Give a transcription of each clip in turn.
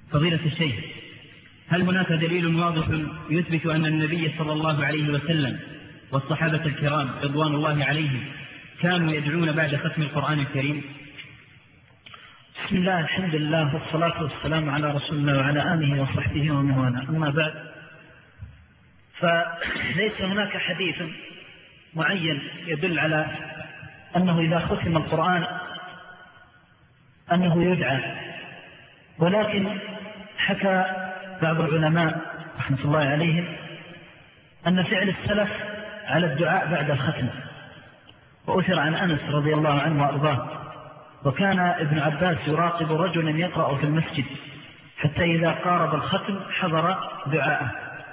فضيلة الشيخ، هل هناك دليل واضح يثبت أن النبي صلى الله عليه وسلم والصحابة الكرام رضوان الله عليهم كانوا يدعون بعد ختم القرآن الكريم؟ بسم الله، الحمد لله، والصلاة والسلام على رسول الله وعلى آله وصحبه ومن والاه. أما بعد، فليس هناك حديث معين يدل على أنه إذا ختم القرآن أنه يدعى، ولكن حكى بعض العلماء رحمة الله عليهم أن فعل السلف على الدعاء بعد الختم، وأثر عن أنس رضي الله عنه وأرضاه، وكان ابن عباس يراقب رجلا يقرأ في المسجد حتى إذا قارب الختم حضر دعاءه.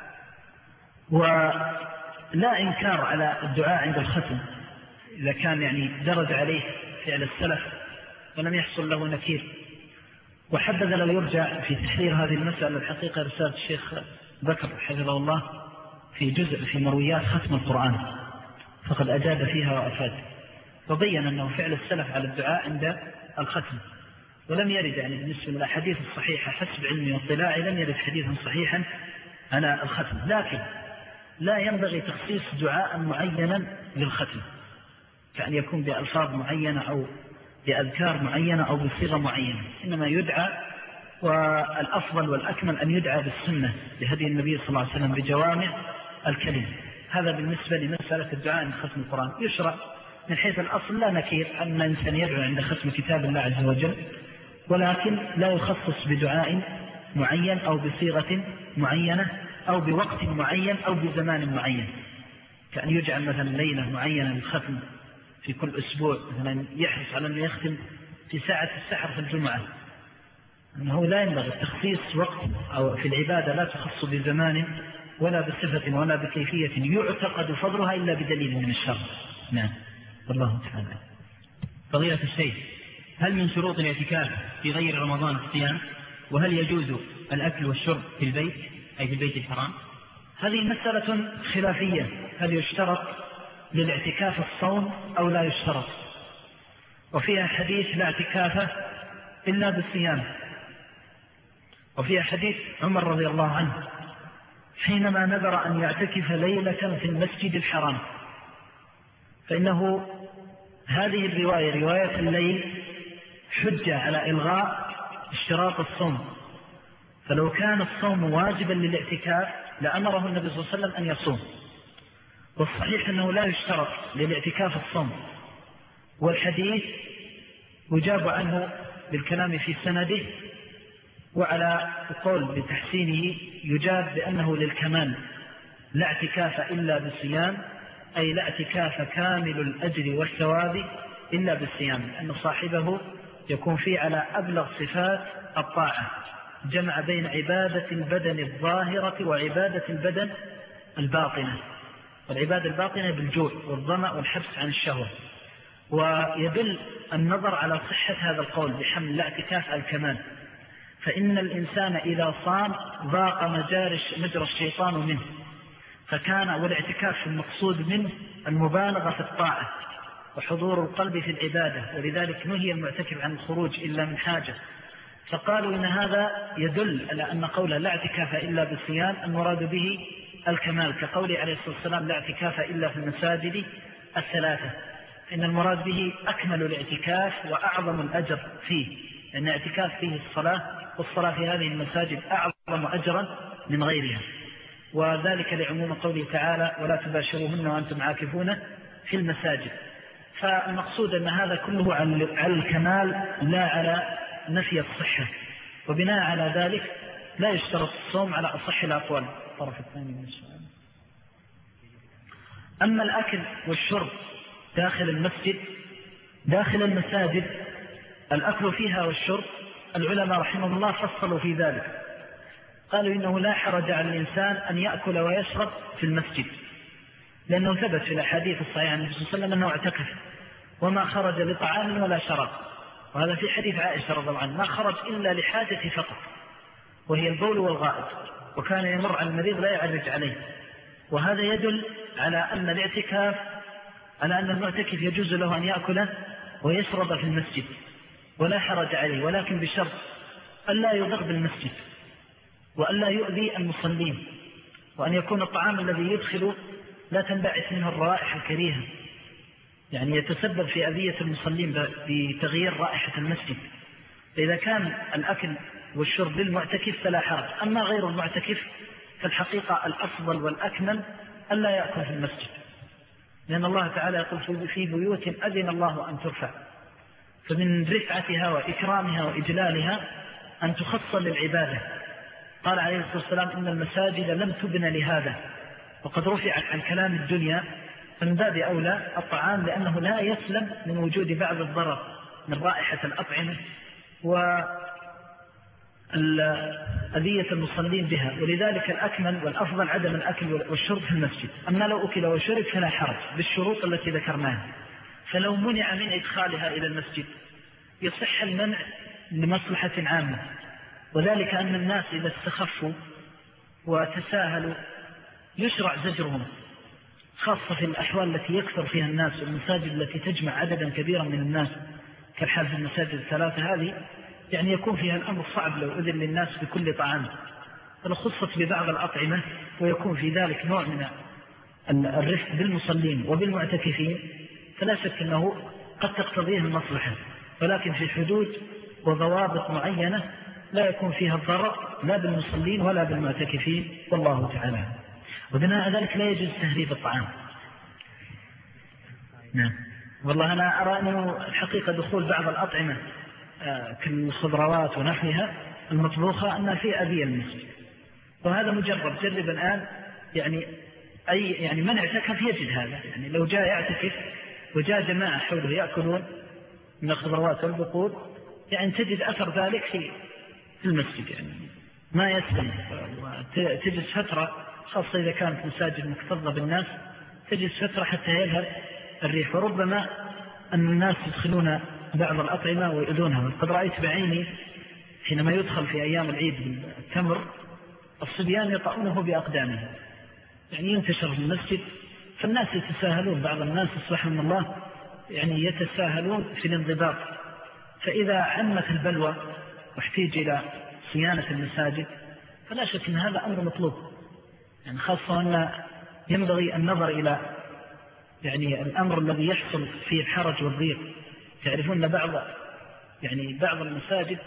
ولا إنكار على الدعاء عند الختم إذا كان درج عليه فعل السلف ولم يحصل له نكير. وحبذا لو يرجع في تحرير هذه المسألة الحقيقة رسالة الشيخ بكر حفظه الله في جزء في مرويات ختم القرآن، فقد أجاد فيها وأفاد، وبين أنه فعل السلف على الدعاء عند الختم. ولم يرد بالنسبة للأحاديث الصحيحة حسب علمي واطلاعي لم يرد حديثا صحيحا على الختم، لكن لا ينبغي تخصيص دعاء معينا للختم، كأن يكون بألفاظ معينة أو بأذكار معينة أو بصيغة معينة، إنما يدعى، والأفضل والأكمل أن يدعى بالسنة بهدي النبي صلى الله عليه وسلم بجوامع الكلم. هذا بالنسبة لمسألة الدعاء عند ختم القرآن. يشرع من حيث الأصل لا نكير أن الإنسان يدعو عند ختم كتاب الله عز وجل، ولكن لا يخصص بدعاء معين أو بصيغة معينة أو بوقت معين أو بزمان معين، كأن يجعل مثلا ليلة معينة للختم في كل أسبوع، مثلا يحرص على أن يختم في ساعة السحر في الجمعة. أنه لا ينبغي تخصيص وقت أو في العبادة لا تخص بزمان ولا بصفة ولا بكيفية يعتقد فضلها إلا بدليل من الشرع. نعم، والله تعالى. فضيلة الشيخ، هل من شروط الاعتكاف في غير رمضان الصيام؟ وهل يجوز الأكل والشرب في البيت أي في البيت الحرام؟ هذه مسألة خلافية، هل يشترط للاعتكاف الصوم أو لا يشترط؟ وفيها حديث لا اعتكاف إلا بالصيام، وفيها حديث عمر رضي الله عنه حينما نذر أن يعتكف ليلة في المسجد الحرام، فإنه هذه الرواية رواية الليل حجة على إلغاء اشتراط الصوم، فلو كان الصوم واجبا للاعتكاف لأمره النبي صلى الله عليه وسلم أن يصوم. والصحيح أنه لا يشترط للاعتكاف الصوم، والحديث يجاب عنه بالكلام في سنده، وعلى القول بتحسينه يجاب بأنه للكمال، لا اعتكاف إلا بالصيام، أي لا اعتكاف كامل الأجر والثواب إلا بالصيام، لأن صاحبه يكون فيه على أبلغ صفات الطاعة، جمع بين عبادة البدن الظاهرة وعبادة البدن الباطنة، والعبادة الباطنة بالجوع والظمأ والحبس عن الشهوة. ويدل النظر على صحة هذا القول بحمل لا اعتكاف الكمال، فإن الإنسان إذا صام ضاق مجرى الشيطان منه، فكان والاعتكاف المقصود منه المبالغة في الطاعة وحضور القلب في العبادة، ولذلك نهي المعتكف عن الخروج إلا من حاجة. فقالوا إن هذا يدل على أن قول لا اعتكاف إلا بالصيام المراد به الكمال، كقوله عليه الصلاة والسلام لا اعتكاف إلا في المساجد الثلاثة، إن المراد به أكمل الاعتكاف وأعظم الأجر فيه، لأن الاعتكاف فيه الصلاة، والصلاة في هذه المساجد أعظم أجرا من غيرها، وذلك لعموم قوله تعالى ولا تباشروهن وأنتم عاكفون في المساجد. فالمقصود أن هذا كله على الكمال لا على نفي الصحة، وبناء على ذلك لا يشترط الصوم على أصح الأقوال. الطرف الثاني من السؤال. أما الأكل والشرب داخل المسجد، داخل المساجد الأكل فيها والشرب العلماء رحمه الله فصلوا في ذلك، قالوا إنه لا حرج على الإنسان أن يأكل ويشرب في المسجد، لأنه ثبت في الأحاديث الصحيحة عن النبي صلى الله عليه وسلم أنه اعتكف وما خرج لطعام ولا شراب، وهذا في حديث عائشة رضي الله عنها ما خرج إلا لحاجة فقط وهي البول والغائط، وكان يمر على المريض لا يعرج عليه. وهذا يدل على أن الاعتكاف على أن المعتكف يجوز له أن يأكل ويشرب في المسجد ولا حرج عليه، ولكن بشرط ألا يضر بالمسجد وألا يؤذي المصلين، وأن يكون الطعام الذي يدخل لا تنبعث منه الرائحة الكريهة، يعني يتسبب في أذية المصلين بتغيير رائحة المسجد. فإذا كان الأكل والشرب للمعتكف فلا حرج، أما غير المعتكف فالحقيقة الأفضل والأكمل ألا يأكل في المسجد، لأن الله تعالى يقول في بيوت أذن الله أن ترفع، فمن رفعتها وإكرامها وإجلالها أن تخص للعبادة. قال عليه الصلاة والسلام إن المساجد لم تبن لهذا، وقد رفعت عن كلام الدنيا، فمن باب أولى الطعام لأنه لا يسلم من وجود بعض الضرر من رائحة الأطعمة وأذية المصلين بها، ولذلك الأكمل والأفضل عدم الأكل والشرب في المسجد. أما لو أكل وشرب فلا حرج بالشروط التي ذكرناها. فلو منع من إدخالها إلى المسجد يصح المنع لمصلحة عامة، وذلك أن الناس إذا استخفوا وتساهلوا يشرع زجرهم، خاصة في الأحوال التي يكثر فيها الناس والمساجد التي تجمع عددا كبيرا من الناس كالحال في المساجد الثلاثة هذه، يعني يكون فيها الأمر صعب لو أذن للناس بكل طعام، فلو خصت ببعض الأطعمة ويكون في ذلك نوع من الرفق بالمصلين وبالمعتكفين فلا شك أنه قد تقتضيه المصلحة، ولكن في حدود وضوابط معينة لا يكون فيها الضرر لا بالمصلين ولا بالمعتكفين، والله تعالى. وبناء ذلك لا يجوز تهريب الطعام. نعم. والله أنا أرى أنه الحقيقة دخول بعض الأطعمة كالخضروات ونحوها المطبوخة أنها في أذية المسجد، وهذا مجرب جرب الآن، يعني من اعتكف يجد هذا، يعني لو جاء يعتكف وجاء جماعة حوله يأكلون من الخضروات والبقول يعني تجد أثر ذلك في المسجد، يعني ما يسلم، وتجد فترة خاصة إذا كانت مساجد مكتظة بالناس تجد فترة حتى يذهب الريح، وربما أن الناس يدخلون بعض الأطعمة ويؤذونها. قد رأيت بعيني حينما يدخل في أيام العيد التمر الصبيان يطعونه بأقدامهم، يعني ينتشر في المسجد، فالناس يتساهلون، بعض الناس سبحان الله يعني يتساهلون في الانضباط، فإذا عمت البلوى واحتاج إلى صيانة المساجد فلا شك أن هذا أمر مطلوب، يعني خاصة أن ينبغي النظر إلى يعني الأمر الذي يحصل فيه الحرج والضيق. تعرفون بعض المساجد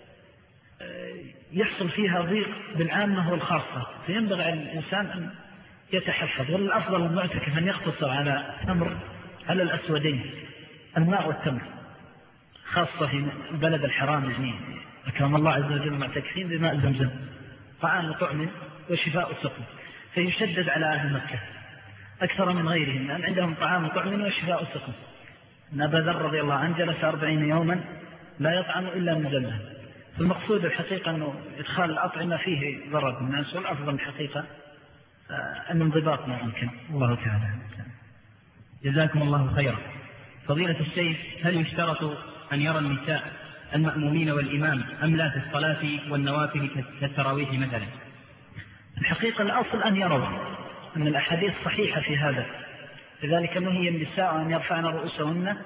يحصل فيها ضيق بالعامة والخاصة، فينبغي على الإنسان أن يتحفظ، والأفضل المعتكف أن يقتصر على الأسودين الماء والتمر، خاصة في البلد الحرام، يعني أكرم الله عز وجل المعتكفين بماء زمزم طعام وطعم وشفاء سقم، فيشدد على أهل مكة أكثر من غيرهم لأن عندهم طعام وطعم وشفاء سقم. أبا ذر رضي الله عنه جلس 40 يوما لا يطعم إلا من زمزم. فالمقصود الحقيقة أنه إدخال الأطعمة فيه ضرر الناس، والأفضل الحقيقة الانضباط ما يمكن. الله تعالى. جزاكم الله خيرا. فضيلة الشيخ، هل يشترط أن يرى النساء المأمومين والإمام أم لا في الصلاة والنوافل كالتراويح مثلا؟ الحقيقة الأصل أن يروا، أن الأحاديث صحيحة في هذا، لذلك نهي النساء أن يرفعن رؤوسهن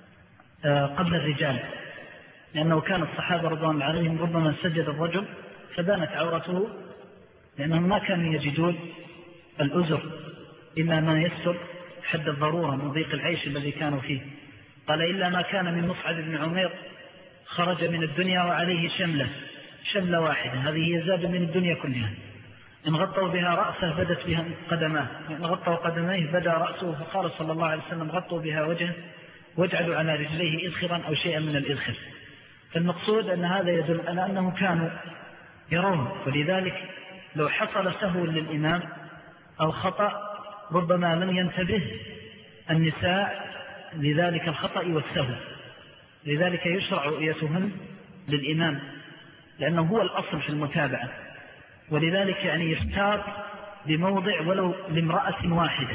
قبل الرجال، لأنه كان الصحابة رضوان الله عليهم ربما سجد الرجل فبانت عورته، لأنهم ما كانوا يجدون الأزر إلا ما يستر حد الضرورة من ضيق العيش الذي كانوا فيه. قال إلا ما كان من مصعب بن عمير خرج من الدنيا وعليه شملة واحدة، هذه هي زاد من الدنيا كلها، إن غطوا بها رأسه بدت بها قدماه، إن غطوا قدميه بدا رأسه، فقال صلى الله عليه وسلم غطوا بها وجهه واجعلوا على رجليه إذخرا أو شيئا من الإذخر. فالمقصود أن هذا يدل على أنهم كانوا يرون، ولذلك لو حصل سهو للإمام أو خطأ ربما لم ينتبه النساء لذلك الخطأ والسهو، لذلك يشرع رؤيتهن للإمام لأنه هو الأصل في المتابعة، ولذلك يعني يختار بموضع ولو لامرأة واحدة،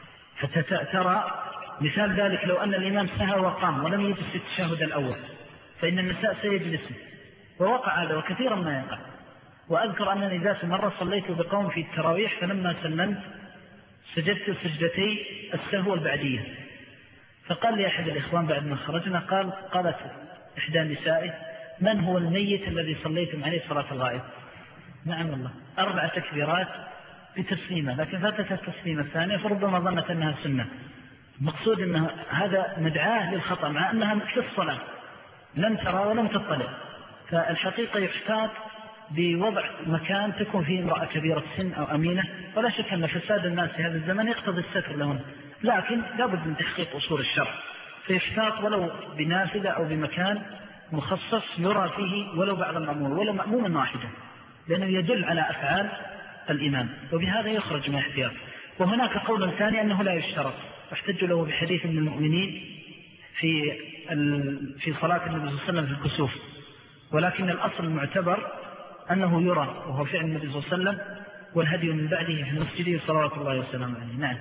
فترى مثال ذلك لو أن الإمام سهى وقام ولم يجلس التشهد الأول فإن النساء سيجلسن، ووقع هذا وكثيرا ما يقع. وأذكر أنني ذات مرة صليت بقوم في التراويح، فلما سلمت سجدت سجدتي السهو البعدية، فقال لي أحد الإخوان بعد ما خرجنا قالت إحدى نسائه من هو الميت الذي صليتم عليه صلاة الغائب؟ نعم الله 4 تكبيرات بتسليمة، لكن فاتت التسليمة الثانية فربما ظنت أنها سنة. المقصود أن هذا مدعاة للخطأ مع أنها مثل الصلاة لم ترى ولم تطلع. فالحقيقة يحتاط بوضع مكان تكون فيه امرأة كبيرة السن أو أمينة، ولا شك أن فساد الناس في هذا الزمن يقتضي الستر لهم، لكن لابد من تحقيق أصول الشرع، فيحتاط ولو بنافذة أو بمكان مخصص يرى فيه ولو بعض المأمور ولو مأموما واحدا، لأنه يدل على أفعال الإمام، وبهذا يخرج من احتياط. وهناك قول ثاني أنه لا يشترط، واحتج له بحديث من المؤمنين في صلاة النبي صلى الله عليه وسلم في الكسوف، ولكن الأصل المعتبر أنه يرى، وهو فعل النبي صلى الله عليه وسلم والهدي من بعده في المسجد صلوات الله وسلامه عليه. نعم.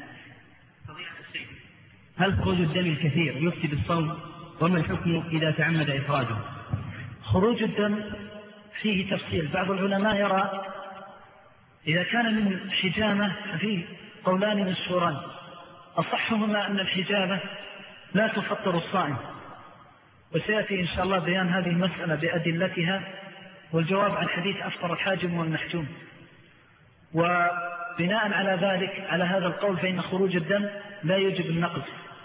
هل خروج الدم الكثير يفسد الصوم؟ وما الحكم إذا تعمد إخراجه؟ خروج الدم فيه تفصيل، بعض العلماء يرى إذا كان من حجامة ففيه قولان مشهوران، أصحهما أن الحجامة لا تفطر الصائم، وسيأتي إن شاء الله بيان هذه المسألة بأدلتها والجواب عن حديث أفطر الحاجم والمحجوم. وبناء على ذلك على هذا القول فإن خروج الدم لا يجب النقض،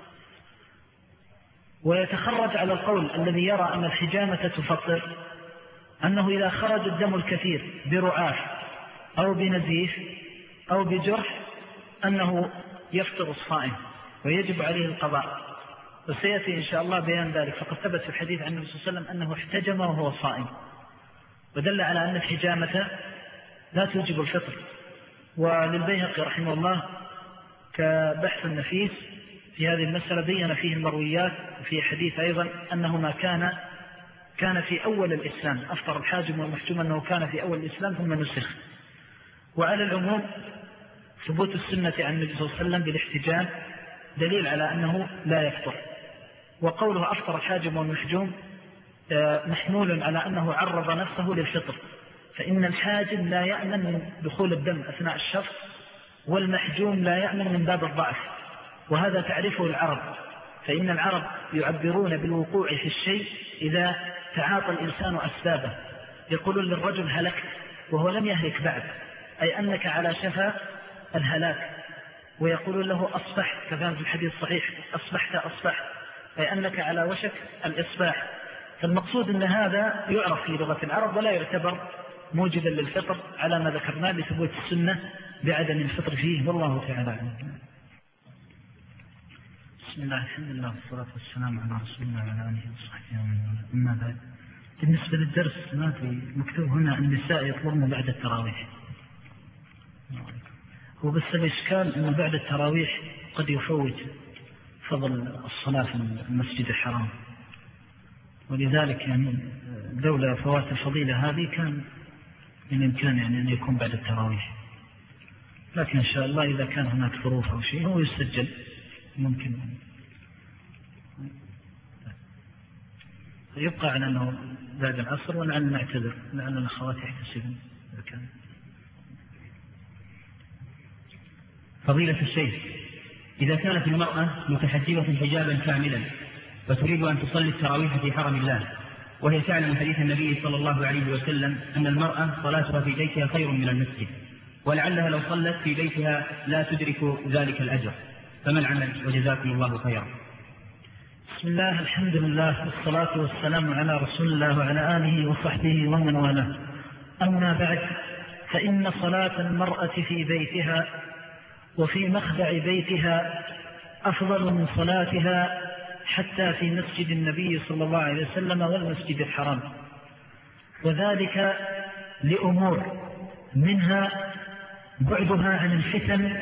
ويتخرج على القول الذي يرى أن الحجامة تفطر أنه إذا خرج الدم الكثير برعاف أو بنزيف أو بجرح أنه يفطر الصائم ويجب عليه القضاء، وسيأتي إن شاء الله بيان ذلك. فقد ثبت في الحديث عن النبي صلى الله عليه وسلم أنه احتجم وهو صائم، ودل على أن الحجامة لا توجب الفطر. وللبيهقي رحمه الله كبحث النفيس في هذه المسألة بين فيه المرويات، وفي حديث أيضا أنه ما كان في أول الإسلام، أفطر الحاجم والمحجوم أنه كان في أول الإسلام ثم نسخ. وعلى العموم ثبوت السنة عن النبي صلى الله عليه وسلم بالاحتجام دليل على أنه لا يفطر. وقوله أفطر الحاجم والمحجوم محمول على أنه عرض نفسه للفطر، فإن الحاجم لا يأمن من دخول الدم أثناء الشفط، والمحجوم لا يأمن من باب الضعف، وهذا تعرفه العرب، فإن العرب يعبرون بالوقوع في الشيء إذا تعاطى الإنسان أسبابه، يقولون للرجل هلكت وهو لم يهلك بعد، أي أنك على شفا الهلاك، ويقولون له أصبحت كما في الحديث الصحيح أصبحت أي أنك على وشك الإصباح. فالمقصود أن هذا يعرف في لغة العرب ولا يعتبر موجبا للفطر على ما ذكرناه لثبوت السنة بعدم الفطر فيه، والله تعالى عنه. بسم الله الحمد لله والصلاة والسلام على رسول الله وعلى آله وصحبه ومن أما بعد. بالنسبة للدرس ما في مكتوب هنا النساء يطلبن بعد التراويح، هو بس الإشكال أنه بعد التراويح قد يفوت فضل الصلاة في المسجد الحرام، ولذلك يعني لولا فوات الفضيلة هذه كان من إمكان يعني أن يكون بعد التراويح، لكن إن شاء الله إذا كان هناك ظروف أو شيء هو يسجل ممكن. يبقى على أنه بعد العصر، ولعل نعتذر لأن الأخوات يحتسبون إذا كان. فضيلة الشيخ، إذا كانت المرأة متحجبة حجابا كاملا وتريد أن تصلي التراويح في حرم الله، وهي تعلم حديث النبي صلى الله عليه وسلم أن المرأة صلاتها في بيتها خير من المسجد، ولعلها لو صلت في بيتها لا تدرك ذلك الأجر، فما العمل؟ وجزاكم الله خيرا. بسم الله الحمد لله والصلاة والسلام على رسول الله وعلى آله وصحبه ومن والاه. أما بعد، فإن صلاة المرأة في بيتها وفي مخدع بيتها أفضل من صلاتها حتى في مسجد النبي صلى الله عليه وسلم والمسجد الحرام، وذلك لأمور، منها بعدها عن الفتن،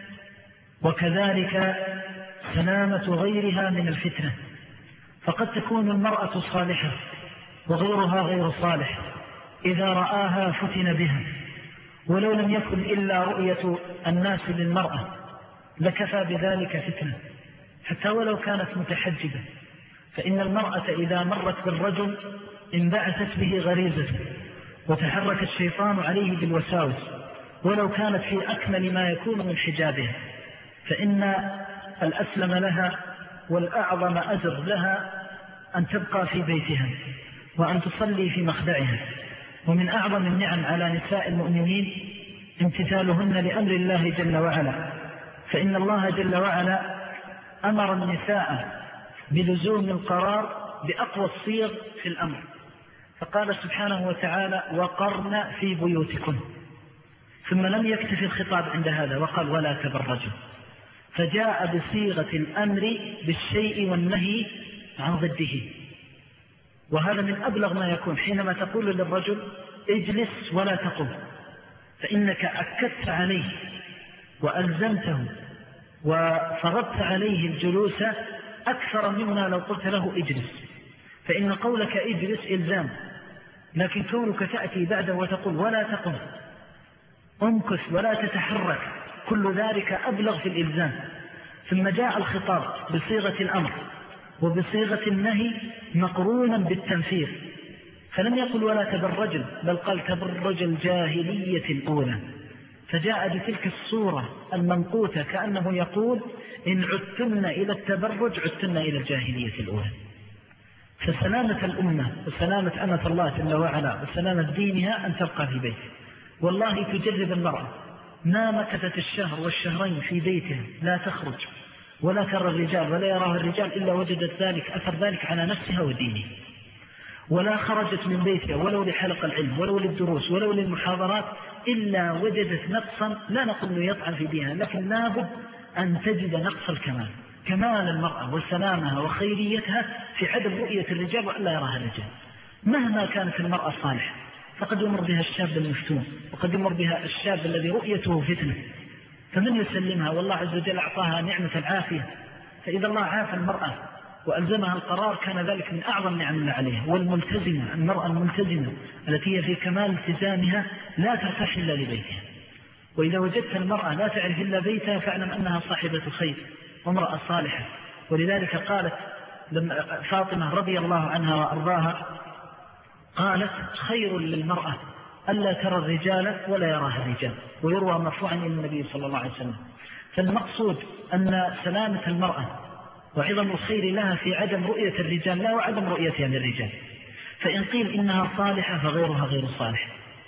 وكذلك سلامة غيرها من الفتنة. فقد تكون المرأة صالحة وغيرها غير صالح، إذا رآها فتن بها، ولو لم يكن إلا رؤية الناس للمرأة لكفى بذلك فتنة، حتى ولو كانت متحجبة. فإن المرأة إذا مرت بالرجل انبعثت به غريزته، وتحرك الشيطان عليه بالوساوس، ولو كانت في أكمل ما يكون من حجابها، فإن الأسلم لها والأعظم أجر لها أن تبقى في بيتها. وأن تصلي في مخدعها. ومن أعظم النعم على نساء المؤمنين امتثالهن لأمر الله جل وعلا، فإن الله جل وعلا أمر النساء بلزوم القرار بأقوى الصيغ في الأمر، فقال سبحانه وتعالى وقرن في بيوتكن، ثم لم يكتفي الخطاب عند هذا وقال ولا تبرجوا، فجاء بصيغة الأمر بالشيء والنهي عن ضده. وهذا من أبلغ ما يكون حينما تقول للرجل اجلس ولا تقم، فإنك أكدت عليه وألزمته وفرضت عليه الجلوس أكثر مما لو قلت له اجلس، فإن قولك اجلس إلزام، لكن كونك تأتي بعده وتقول ولا تقم امكث ولا تتحرك، كل ذلك أبلغ في الإلزام. ثم جاء الخطاب بصيغة الأمر وبصيغة النهي مقرونا بالتنفير، فلم يقل ولا تبرجل، بل قال تبرج الجاهلية الأولى، فجاء بتلك الصورة المنقوطة كأنه يقول إن عدتن إلى التبرج عدتن إلى الجاهلية الأولى. فسلامة الأمة وسلامة أمة الله جل وعلا وسلامة دينها أن تبقى في بيته. والله تجرب المرأة ما مكثت الشهر والشهرين في بيتها لا تخرج ولا ترى الرجال ولا يراها الرجال إلا وجدت ذلك أثر ذلك على نفسها ودينها، ولا خرجت من بيتها ولو لحلق العلم ولو للدروس ولو للمحاضرات إلا وجدت نقصا، لا نقول يطعن في دينها، لكن لابد أن تجد نقص الكمال، كمال المرأة وسلامها وخيريتها في عدم رؤية الرجال وأن لا يراها الرجال. مهما كانت المرأة صالحة فقد يمر بها الشاب المفتون، وقد يمر بها الشاب الذي رؤيته فتنة، فمن يسلمها؟ والله عز وجل أعطاها نعمة العافية، فإذا الله عافى المرأة وألزمها القرار كان ذلك من أعظم نعم الله عليها. والملتزمة، المرأة الملتزمة التي هي في كمال التزامها لا ترتاح إلا لبيتها، وإذا وجدت المرأة لا تعرف إلا بيتها فاعلم أنها صاحبة خير وامرأة صالحة. ولذلك قالت فاطمة رضي الله عنها وأرضاها، قالت خير للمرأة ألا ترى الرجال ولا يراها الرجال، ويروى مرفوعا إلى النبي صلى الله عليه وسلم. فالمقصود أن سلامة المرأة وعظم الخير لها في عدم رؤية الرجال لا وعدم رؤيتها للرجال، فإن قيل إنها صالحة فغيرها غير صالح،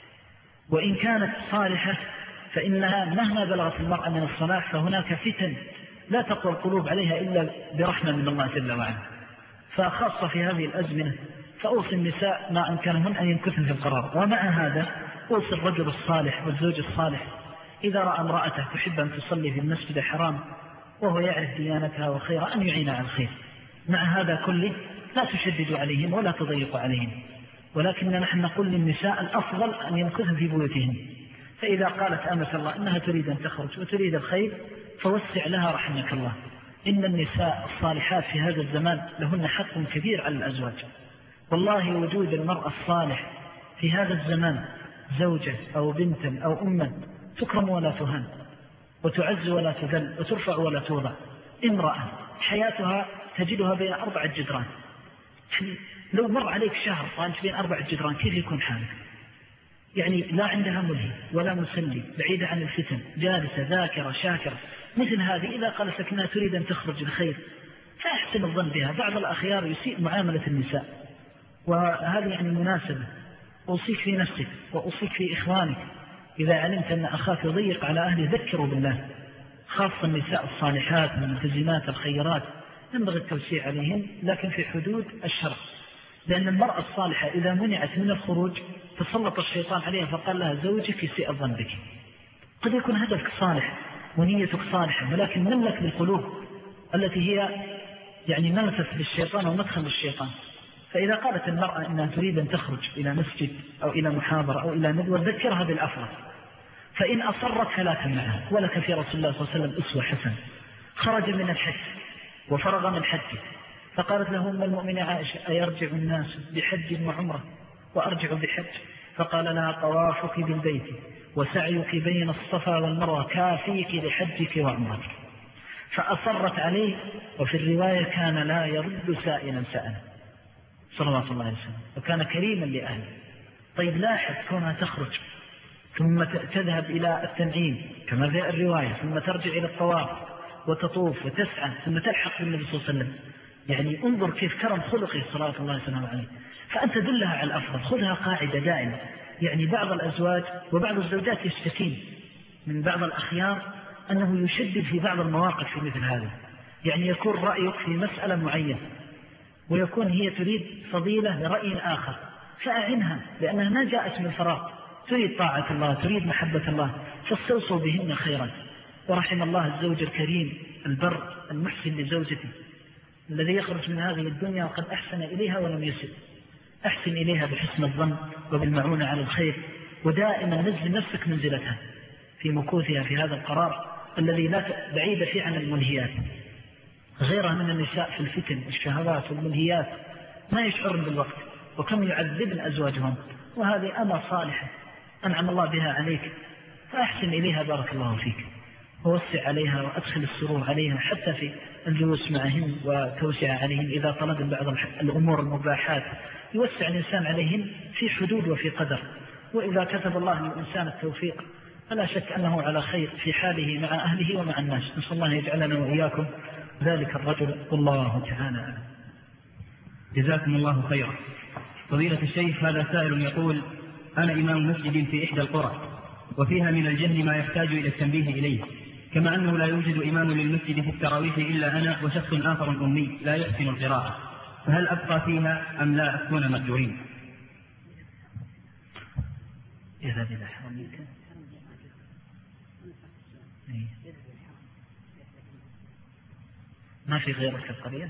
وإن كانت صالحة فإنها مهما بلغت المرأة من الصلاح فهناك فتن لا تقوى القلوب عليها إلا برحمة من الله جل وعلا. فخاصة في هذه الأزمنة فأوصي النساء ما أمكنهن أن يمكثن في القرار. ومع هذا أوصي الرجل الصالح والزوج الصالح إذا رأى امرأته تحب أن تصلي في المسجد الحرام وهو يعرف ديانتها وخيرها أن يعين على الخير. مع هذا كله لا تشددوا عليهم ولا تضيقوا عليهم، ولكن نحن نقول للنساء الأفضل أن يمكثن في بيوتهن. فإذا قالت أمة الله إنها تريد أن تخرج وتريد الخير فوسع لها رحمك الله. إن النساء الصالحات في هذا الزمان لهن حق كبير على الأزواج. والله وجود المرأة الصالح في هذا الزمان زوجة أو بنتا أو أما تكرم ولا تهان، وتعز ولا تذل، وترفع ولا توضع. امرأة حياتها تجدها بين 4 جدران، لو مر عليك شهر وأنت بين 4 جدران كيف يكون حالك؟ يعني لا عندها ملهي ولا مسلي، بعيدة عن الفتن، جالسة ذاكرة شاكرة. مثل هذه إذا قالت لك أنها تريد أن تخرج الخير فأحسن الظن بها. بعض الأخيار يسيء معاملة النساء، وهذه يعني مناسبة. أوصيك في نفسك وأوصيك في إخوانك، إذا علمت أن أخاك يضيق على أهله ذكروا بالله، خاصة النساء الصالحات الملتزمات الخيرات ينبغي التوسيع عليهم لكن في حدود الشرع. لأن المرأة الصالحة إذا منعت من الخروج تسلط الشيطان عليها فقال لها زوجك يسيء الظن بك. قد يكون هدفك صالح ونيتك صالحة، ولكن ملك بالقلوب التي هي يعني منفذ للشيطان ومدخل للشيطان. فإذا قالت المرأة إنها تريد أن تخرج إلى مسجد أو إلى محاضرة أو إلى ندوة ذكرها بالأفضل، فإن أصرت فلا تمنعها. ولك في رسول الله صلى الله عليه وسلم أسوة حسنة، خرج من الحج وفرغ من حجه فقالت له أم المؤمنين عائشة أيرجع الناس بحج وعمرة وأرجع بحج؟ فقال لها طوافك بالبيت وسعيك بين الصفا والمروة كافيك لحجك وعمرك. فأصرت عليه، وفي الرواية كان لا يرد سائلا سألا صلوات الله عليه وسلم، وكان كريما لأهله. طيب لاحظ كونها تخرج ثم تذهب إلى التنعيم كما في الرواية، ثم ترجع إلى الطواف وتطوف وتسعى ثم تلحق بالنبي صلى الله عليه وسلم، يعني انظر كيف كرم خلقه صلى الله عليه وسلم عليه. فأنت دلها على الأفضل، خذها قاعدة دائمة. يعني بعض الأزواج وبعض الزوجات يشتكين من بعض الأخيار أنه يشدد في بعض المواقف في مثل هذا. يعني يكون رأيك في مسألة معينة ويكون هي تريد فضيلة لرأي آخر، فأعنها، لأنها ما جاءت من فراغ، تريد طاعة الله، تريد محبة الله، فاستوصوا بهن خيرا. ورحم الله الزوج الكريم البر المحسن لزوجته الذي يخرج من هذه الدنيا وقد أحسن إليها ولم يسد. أحسن إليها بحسن الظن وبالمعونة على الخير، ودائما نزل نفسك منزلتها في مكوثها في هذا القرار الذي لا بعيد فيه عن الملهيات. غيرها من النساء في الفتن والشهوات والملهيات ما يشعرن بالوقت، وكم يعذبن أزواجهم، وهذه أمر صالحة أنعم الله بها عليك، فأحسن إليها بارك الله فيك، ووسع عليها وأدخل السرور عليها حتى في الجلوس معهم وتوسع عليهم. إذا طلب بعض الأمور المباحات يوسع الإنسان عليهم في حدود وفي قدر. وإذا كتب الله للإنسان التوفيق فلا شك أنه على خير في حاله مع أهله ومع الناس. نسأل الله يجعلنا وإياكم ذلك الرجل، والله تعالى. جزاكم الله خيرا. فضيلة الشيخ، هذا سائل يقول: أنا إمام مسجد في إحدى القرى، وفيها من الجهل ما يحتاج إلى التنبيه إليه، كما أنه لا يوجد إمام للمسجد في التراويح إلا أنا وشخص آخر أمي لا يحسن القراءة، فهل أبقى فيها أم لا أكون مأجورين؟ ما في غيرك في القرية؟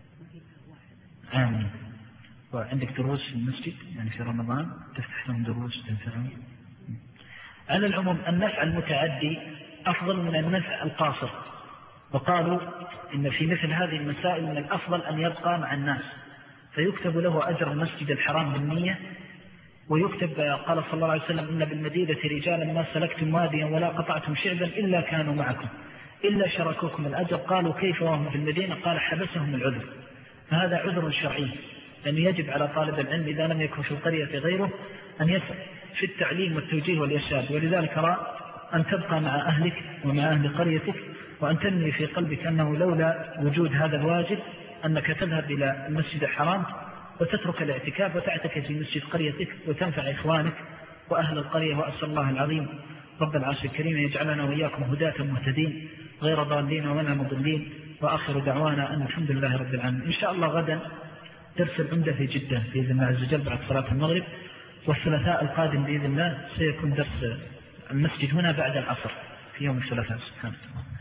آمين. وعندك دروس في المسجد يعني في رمضان تفتح لهم دروس تنفعهم؟ على العموم النفع المتعدي أفضل من النفع القاصر، وقالوا إن في مثل هذه المسائل من الأفضل أن يبقى مع الناس فيكتب له أجر المسجد الحرام بالنية، ويكتب قال صلى الله عليه وسلم: إن بالمدينة رجالا ما سلكتم واديا ولا قطعتم شعبا إلا كانوا معكم إلا شركوكم الأجر. قالوا: كيف وهم في المدينة؟ قال: حبسهم العذر. فهذا عذر شرعي، لأنه يجب على طالب العلم إذا لم يكن في القرية غيره أن يسعى في التعليم والتوجيه والإرشاد. ولذلك رأى أن تبقى مع أهلك ومع أهل قريتك، وأن تنمي في قلبك أنه لولا وجود هذا الواجب أنك تذهب إلى المسجد الحرام وتترك الاعتكاف وتعتكف في مسجد قريتك وتنفع إخوانك وأهل القرية. وأسأل الله العظيم رب العرش الكريم يجعلنا وإياكم هداة مهتدين غير ضالين ولا مضلين. وآخر دعوانا أن الحمد لله رب العالمين. إن شاء الله غدا درس العمدة في جدة بإذن الله عز وجل بعد صلاة المغرب، والثلاثاء القادم بإذن الله سيكون درس المسجد هنا بعد العصر في يوم الثلاثاء. سبحانه.